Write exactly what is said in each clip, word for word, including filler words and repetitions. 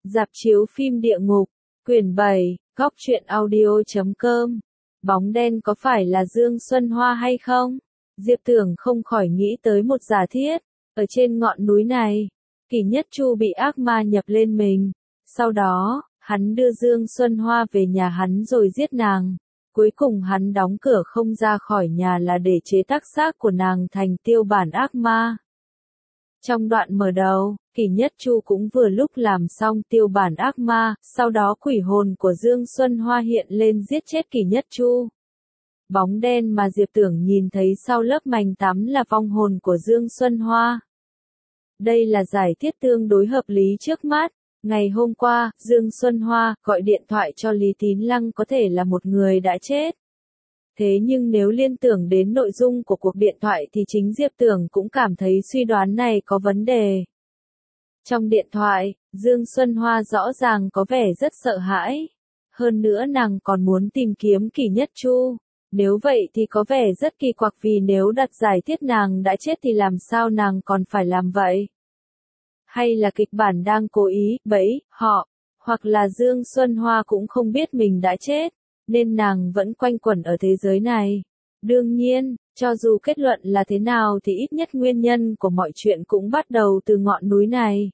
Rạp chiếu phim địa ngục, quyển bảy, góc truyện audio chấm com. Bóng đen có phải là Dương Xuân Hoa hay không? Diệp Tưởng không khỏi nghĩ tới một giả thiết. Ở trên ngọn núi này, Kỷ Nhất Chu bị ác ma nhập lên mình. Sau đó, hắn đưa Dương Xuân Hoa về nhà hắn rồi giết nàng. Cuối cùng hắn đóng cửa không ra khỏi nhà là để chế tác xác của nàng thành tiêu bản ác ma. Trong đoạn mở đầu, Kỷ Nhất Chu cũng vừa lúc làm xong tiêu bản ác ma, sau đó quỷ hồn của Dương Xuân Hoa hiện lên giết chết Kỷ Nhất Chu. Bóng đen mà Diệp Tưởng nhìn thấy sau lớp mành tắm là vong hồn của Dương Xuân Hoa. Đây là giải thiết tương đối hợp lý trước mắt. Ngày hôm qua, Dương Xuân Hoa gọi điện thoại cho Lý Tín Lăng có thể là một người đã chết. Thế nhưng nếu liên tưởng đến nội dung của cuộc điện thoại thì chính Diệp Tưởng cũng cảm thấy suy đoán này có vấn đề. Trong điện thoại, Dương Xuân Hoa rõ ràng có vẻ rất sợ hãi. Hơn nữa nàng còn muốn tìm kiếm Kỷ Nhất Chu. Nếu vậy thì có vẻ rất kỳ quặc vì nếu đặt giải thiết nàng đã chết thì làm sao nàng còn phải làm vậy? Hay là kịch bản đang cố ý bẫy họ, hoặc là Dương Xuân Hoa cũng không biết mình đã chết, nên nàng vẫn quanh quẩn ở thế giới này. Đương nhiên, cho dù kết luận là thế nào thì ít nhất nguyên nhân của mọi chuyện cũng bắt đầu từ ngọn núi này.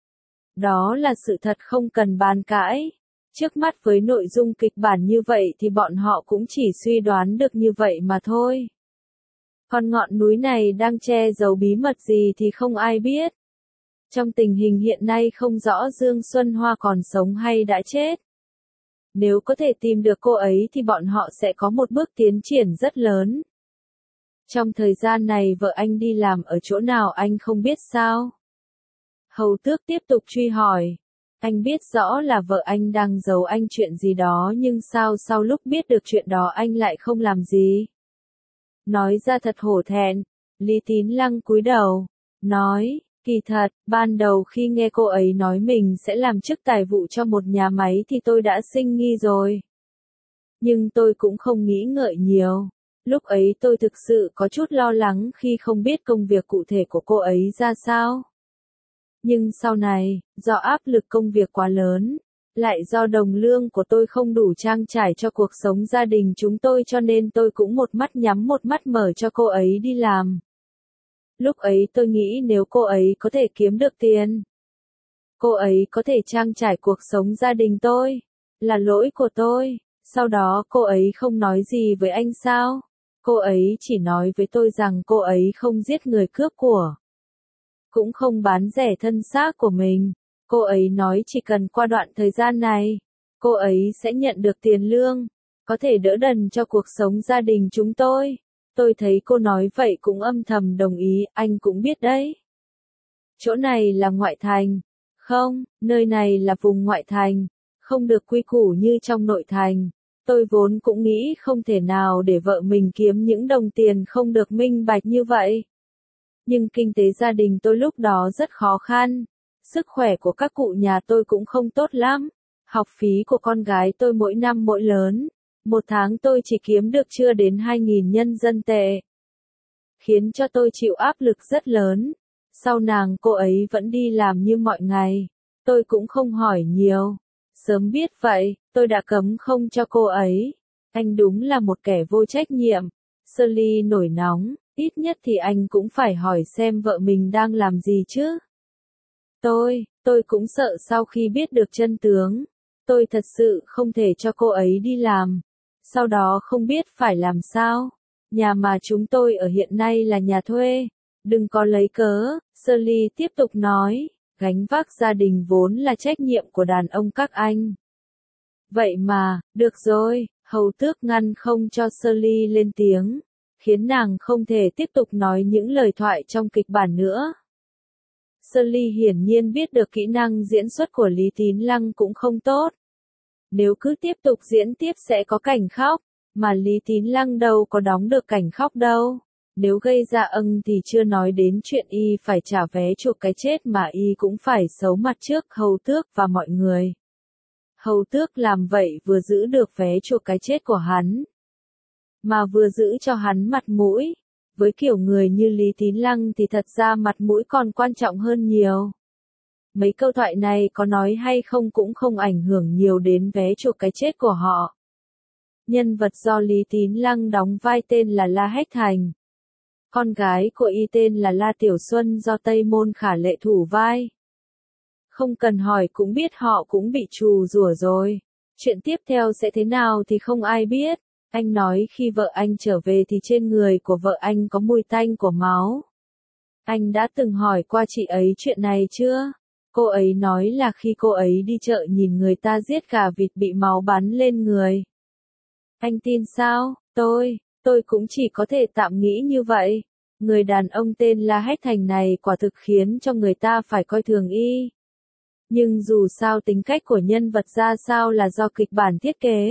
Đó là sự thật không cần bàn cãi. Trước mắt với nội dung kịch bản như vậy thì bọn họ cũng chỉ suy đoán được như vậy mà thôi. Còn ngọn núi này đang che giấu bí mật gì thì không ai biết. Trong tình hình hiện nay không rõ Dương Xuân Hoa còn sống hay đã chết. Nếu có thể tìm được cô ấy thì bọn họ sẽ có một bước tiến triển rất lớn. Trong thời gian này vợ anh đi làm ở chỗ nào anh không biết sao? Hầu Tước tiếp tục truy hỏi. Anh biết rõ là vợ anh đang giấu anh chuyện gì đó nhưng sao sau lúc biết được chuyện đó anh lại không làm gì? Nói ra thật hổ thẹn. Lý Tín Lăng cúi đầu. Nói. Kỳ thật, ban đầu khi nghe cô ấy nói mình sẽ làm chức tài vụ cho một nhà máy thì tôi đã sinh nghi rồi. Nhưng tôi cũng không nghĩ ngợi nhiều. Lúc ấy tôi thực sự có chút lo lắng khi không biết công việc cụ thể của cô ấy ra sao. Nhưng sau này, do áp lực công việc quá lớn, lại do đồng lương của tôi không đủ trang trải cho cuộc sống gia đình chúng tôi cho nên tôi cũng một mắt nhắm một mắt mở cho cô ấy đi làm. Lúc ấy tôi nghĩ nếu cô ấy có thể kiếm được tiền, cô ấy có thể trang trải cuộc sống gia đình tôi, là lỗi của tôi. Sau đó cô ấy không nói gì với anh sao? Cô ấy chỉ nói với tôi rằng cô ấy không giết người cướp của, cũng không bán rẻ thân xác của mình. Cô ấy nói chỉ cần qua đoạn thời gian này, cô ấy sẽ nhận được tiền lương, có thể đỡ đần cho cuộc sống gia đình chúng tôi. Tôi thấy cô nói vậy cũng âm thầm đồng ý, anh cũng biết đấy. Chỗ này là ngoại thành. Không, nơi này là vùng ngoại thành, không được quy củ như trong nội thành. Tôi vốn cũng nghĩ không thể nào để vợ mình kiếm những đồng tiền không được minh bạch như vậy. Nhưng kinh tế gia đình tôi lúc đó rất khó khăn. Sức khỏe của các cụ nhà tôi cũng không tốt lắm. Học phí của con gái tôi mỗi năm mỗi lớn. Một tháng tôi chỉ kiếm được chưa đến hai nghìn nhân dân tệ. Khiến cho tôi chịu áp lực rất lớn. Sau nàng cô ấy vẫn đi làm như mọi ngày. Tôi cũng không hỏi nhiều. Sớm biết vậy, tôi đã cấm không cho cô ấy. Anh đúng là một kẻ vô trách nhiệm. Shirley nổi nóng, ít nhất thì anh cũng phải hỏi xem vợ mình đang làm gì chứ. Tôi, tôi cũng sợ sau khi biết được chân tướng. Tôi thật sự không thể cho cô ấy đi làm. Sau đó không biết phải làm sao. Nhà mà chúng tôi ở hiện nay là nhà thuê. Đừng có lấy cớ, Shirley tiếp tục nói, gánh vác gia đình vốn là trách nhiệm của đàn ông các anh. Vậy mà, được rồi, Hầu Tước ngăn không cho Shirley lên tiếng, khiến nàng không thể tiếp tục nói những lời thoại trong kịch bản nữa. Shirley hiển nhiên biết được kỹ năng diễn xuất của Lý Tín Lăng cũng không tốt. Nếu cứ tiếp tục diễn tiếp sẽ có cảnh khóc, mà Lý Tín Lăng đâu có đóng được cảnh khóc đâu. Nếu gây ra âng thì chưa nói đến chuyện y phải trả vé chuộc cái chết mà y cũng phải xấu mặt trước Hầu Tước và mọi người. Hầu Tước làm vậy vừa giữ được vé chuộc cái chết của hắn, mà vừa giữ cho hắn mặt mũi. Với kiểu người như Lý Tín Lăng thì thật ra mặt mũi còn quan trọng hơn nhiều. Mấy câu thoại này có nói hay không cũng không ảnh hưởng nhiều đến vé chuộc cái chết của họ. Nhân vật do Lý Tín Lăng đóng vai tên là La Hách Thành. Con gái của y tên là La Tiểu Xuân do Tây Môn Khả Lệ thủ vai. Không cần hỏi cũng biết họ cũng bị trù rủa rồi. Chuyện tiếp theo sẽ thế nào thì không ai biết. Anh nói khi vợ anh trở về thì trên người của vợ anh có mùi tanh của máu. Anh đã từng hỏi qua chị ấy chuyện này chưa? Cô ấy nói là khi cô ấy đi chợ nhìn người ta giết gà vịt bị máu bắn lên người. Anh tin sao? Tôi, tôi cũng chỉ có thể tạm nghĩ như vậy. Người đàn ông tên La Hách Thành này quả thực khiến cho người ta phải coi thường y. Nhưng dù sao tính cách của nhân vật ra sao là do kịch bản thiết kế.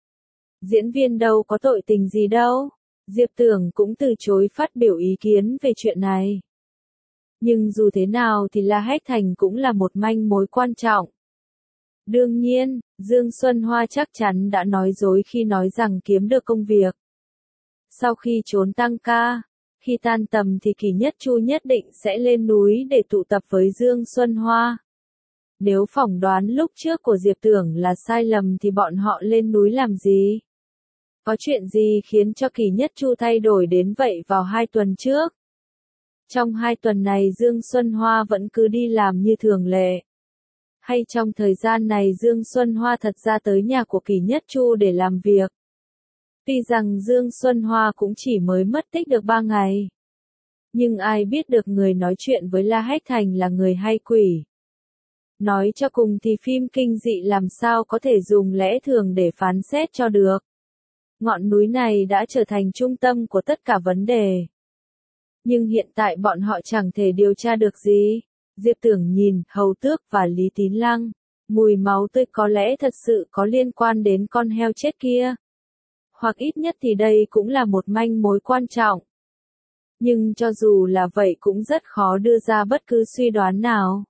Diễn viên đâu có tội tình gì đâu. Diệp Tưởng cũng từ chối phát biểu ý kiến về chuyện này. Nhưng dù thế nào thì La Hách Thành cũng là một manh mối quan trọng. Đương nhiên, Dương Xuân Hoa chắc chắn đã nói dối khi nói rằng kiếm được công việc. Sau khi trốn tăng ca, khi tan tầm thì Kỳ Nhất Chu nhất định sẽ lên núi để tụ tập với Dương Xuân Hoa. Nếu phỏng đoán lúc trước của Diệp Tưởng là sai lầm thì bọn họ lên núi làm gì? Có chuyện gì khiến cho Kỳ Nhất Chu thay đổi đến vậy vào hai tuần trước? Trong hai tuần này Dương Xuân Hoa vẫn cứ đi làm như thường lệ. Hay trong thời gian này Dương Xuân Hoa thật ra tới nhà của Kỳ Nhất Chu để làm việc. Tuy rằng Dương Xuân Hoa cũng chỉ mới mất tích được ba ngày. Nhưng ai biết được người nói chuyện với La Hách Thành là người hay quỷ. Nói cho cùng thì phim kinh dị làm sao có thể dùng lẽ thường để phán xét cho được. Ngọn núi này đã trở thành trung tâm của tất cả vấn đề. Nhưng hiện tại bọn họ chẳng thể điều tra được gì. Diệp Tưởng nhìn Hầu Tước và Lý Tín Lăng. Mùi máu tươi có lẽ thật sự có liên quan đến con heo chết kia. Hoặc ít nhất thì đây cũng là một manh mối quan trọng. Nhưng cho dù là vậy cũng rất khó đưa ra bất cứ suy đoán nào.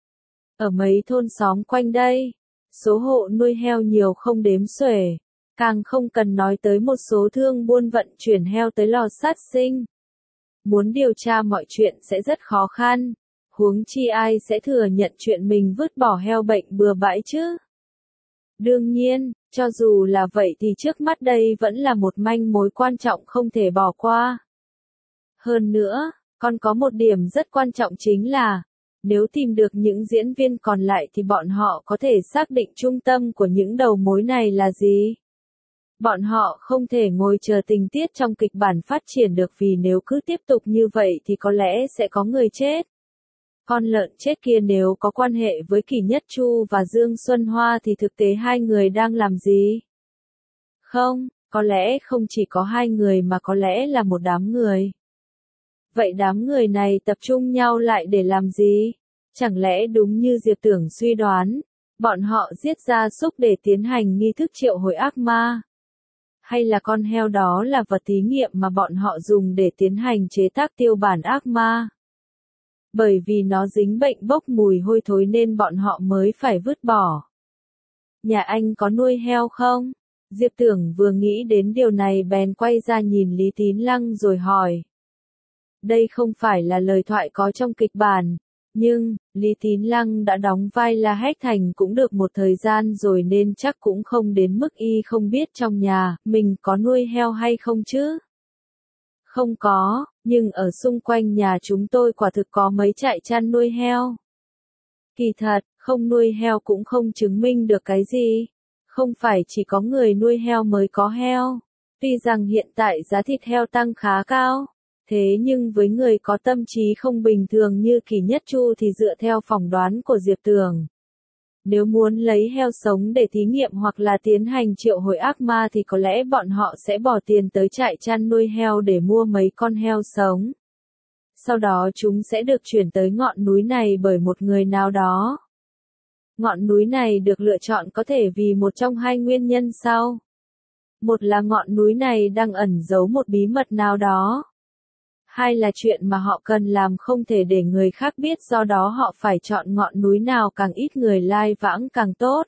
Ở mấy thôn xóm quanh đây, số hộ nuôi heo nhiều không đếm xuể. Càng không cần nói tới một số thương buôn vận chuyển heo tới lò sát sinh. Muốn điều tra mọi chuyện sẽ rất khó khăn. Huống chi ai sẽ thừa nhận chuyện mình vứt bỏ heo bệnh bừa bãi chứ? Đương nhiên, cho dù là vậy thì trước mắt đây vẫn là một manh mối quan trọng không thể bỏ qua. Hơn nữa, còn có một điểm rất quan trọng chính là, nếu tìm được những diễn viên còn lại thì bọn họ có thể xác định trung tâm của những đầu mối này là gì. Bọn họ không thể ngồi chờ tình tiết trong kịch bản phát triển được vì nếu cứ tiếp tục như vậy thì có lẽ sẽ có người chết. Con lợn chết kia nếu có quan hệ với Kỳ Nhất Chu và Dương Xuân Hoa thì thực tế hai người đang làm gì? Không, có lẽ không chỉ có hai người mà có lẽ là một đám người. Vậy đám người này tập trung nhau lại để làm gì? Chẳng lẽ đúng như Diệp Tưởng suy đoán, bọn họ giết gia súc để tiến hành nghi thức triệu hồi ác ma? Hay là con heo đó là vật thí nghiệm mà bọn họ dùng để tiến hành chế tác tiêu bản ác ma? Bởi vì nó dính bệnh bốc mùi hôi thối nên bọn họ mới phải vứt bỏ. Nhà anh có nuôi heo không? Diệp Tưởng vừa nghĩ đến điều này bèn quay ra nhìn Lý Tín Lăng rồi hỏi. Đây không phải là lời thoại có trong kịch bản, nhưng, Lý Tín Lăng đã đóng vai La Hách Thành cũng được một thời gian rồi nên chắc cũng không đến mức y không biết trong nhà, mình có nuôi heo hay không chứ? Không có, nhưng ở xung quanh nhà chúng tôi quả thực có mấy trại chăn nuôi heo. Kỳ thật, không nuôi heo cũng không chứng minh được cái gì. Không phải chỉ có người nuôi heo mới có heo. Tuy rằng hiện tại giá thịt heo tăng khá cao. Thế nhưng với người có tâm trí không bình thường như Kỳ Nhất Chu thì dựa theo phỏng đoán của Diệp Tưởng. Nếu muốn lấy heo sống để thí nghiệm hoặc là tiến hành triệu hồi ác ma thì có lẽ bọn họ sẽ bỏ tiền tới trại chăn nuôi heo để mua mấy con heo sống. Sau đó chúng sẽ được chuyển tới ngọn núi này bởi một người nào đó. Ngọn núi này được lựa chọn có thể vì một trong hai nguyên nhân sau. Một là ngọn núi này đang ẩn giấu một bí mật nào đó. Hai là chuyện mà họ cần làm không thể để người khác biết do đó họ phải chọn ngọn núi nào càng ít người lai vãng càng tốt.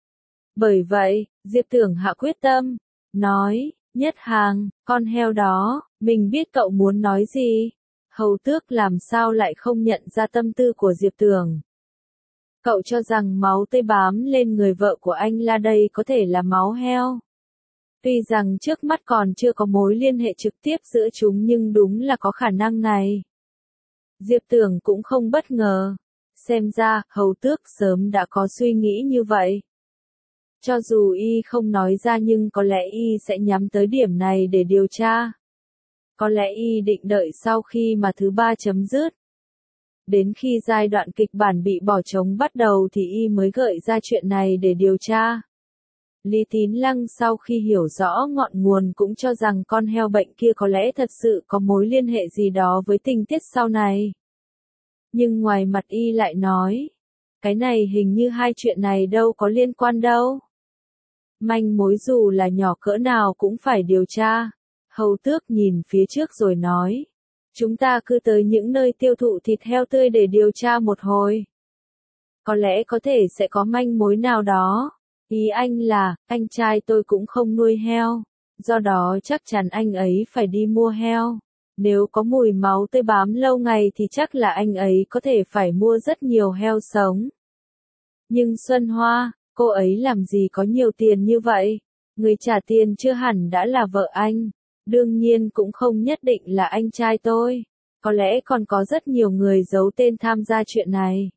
Bởi vậy, Diệp Tưởng hạ quyết tâm, nói, Nhất Hàng, con heo đó, mình biết cậu muốn nói gì. Hầu Tước làm sao lại không nhận ra tâm tư của Diệp Tưởng. Cậu cho rằng máu tươi bám lên người vợ của anh La đây có thể là máu heo. Tuy rằng trước mắt còn chưa có mối liên hệ trực tiếp giữa chúng nhưng đúng là có khả năng này. Diệp Tưởng cũng không bất ngờ. Xem ra, Hầu Tước sớm đã có suy nghĩ như vậy. Cho dù y không nói ra nhưng có lẽ y sẽ nhắm tới điểm này để điều tra. Có lẽ y định đợi sau khi mà thứ ba chấm dứt. Đến khi giai đoạn kịch bản bị bỏ trống bắt đầu thì y mới gợi ra chuyện này để điều tra. Lý Tín Lăng sau khi hiểu rõ ngọn nguồn cũng cho rằng con heo bệnh kia có lẽ thật sự có mối liên hệ gì đó với tình tiết sau này. Nhưng ngoài mặt y lại nói, cái này hình như hai chuyện này đâu có liên quan đâu. Manh mối dù là nhỏ cỡ nào cũng phải điều tra. Hầu Tước nhìn phía trước rồi nói, chúng ta cứ tới những nơi tiêu thụ thịt heo tươi để điều tra một hồi. Có lẽ có thể sẽ có manh mối nào đó. Ý anh là, anh trai tôi cũng không nuôi heo, do đó chắc chắn anh ấy phải đi mua heo. Nếu có mùi máu tươi bám lâu ngày thì chắc là anh ấy có thể phải mua rất nhiều heo sống. Nhưng Xuân Hoa, cô ấy làm gì có nhiều tiền như vậy? Người trả tiền chưa hẳn đã là vợ anh. Đương nhiên cũng không nhất định là anh trai tôi. Có lẽ còn có rất nhiều người giấu tên tham gia chuyện này.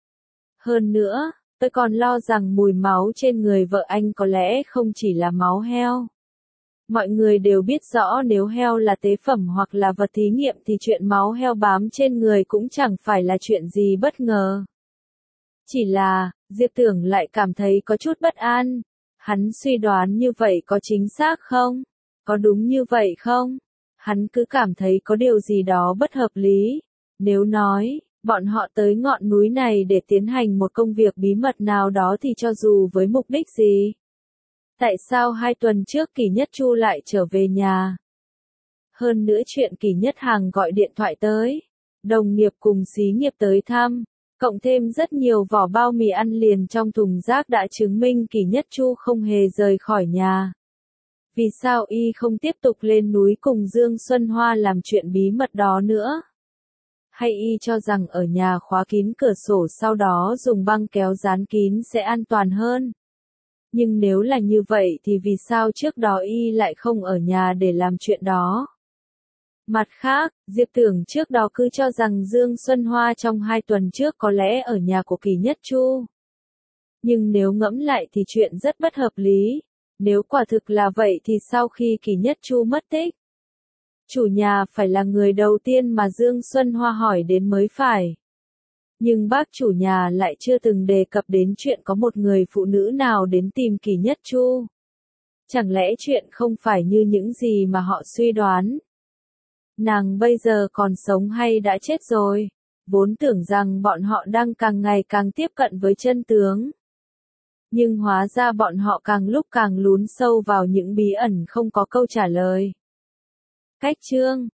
Hơn nữa, tôi còn lo rằng mùi máu trên người vợ anh có lẽ không chỉ là máu heo. Mọi người đều biết rõ nếu heo là tế phẩm hoặc là vật thí nghiệm thì chuyện máu heo bám trên người cũng chẳng phải là chuyện gì bất ngờ. Chỉ là, Diệp Tưởng lại cảm thấy có chút bất an. Hắn suy đoán như vậy có chính xác không? Có đúng như vậy không? Hắn cứ cảm thấy có điều gì đó bất hợp lý. Nếu nói, bọn họ tới ngọn núi này để tiến hành một công việc bí mật nào đó thì cho dù với mục đích gì? Tại sao hai tuần trước Kỷ Nhất Chu lại trở về nhà? Hơn nữa chuyện Kỷ Nhất Hằng gọi điện thoại tới, đồng nghiệp cùng xí nghiệp tới thăm, cộng thêm rất nhiều vỏ bao mì ăn liền trong thùng rác đã chứng minh Kỷ Nhất Chu không hề rời khỏi nhà. Vì sao y không tiếp tục lên núi cùng Dương Xuân Hoa làm chuyện bí mật đó nữa? Hay y cho rằng ở nhà khóa kín cửa sổ sau đó dùng băng kéo dán kín sẽ an toàn hơn? Nhưng nếu là như vậy thì vì sao trước đó y lại không ở nhà để làm chuyện đó? Mặt khác, Diệp Tưởng trước đó cứ cho rằng Dương Xuân Hoa trong hai tuần trước có lẽ ở nhà của Kỷ Nhất Chu. Nhưng nếu ngẫm lại thì chuyện rất bất hợp lý. Nếu quả thực là vậy thì sau khi Kỷ Nhất Chu mất tích, chủ nhà phải là người đầu tiên mà Dương Xuân Hoa hỏi đến mới phải. Nhưng bác chủ nhà lại chưa từng đề cập đến chuyện có một người phụ nữ nào đến tìm Kỷ Nhất Chu. Chẳng lẽ chuyện không phải như những gì mà họ suy đoán? Nàng bây giờ còn sống hay đã chết rồi? Vốn tưởng rằng bọn họ đang càng ngày càng tiếp cận với chân tướng. Nhưng hóa ra bọn họ càng lúc càng lún sâu vào những bí ẩn không có câu trả lời. Cách chương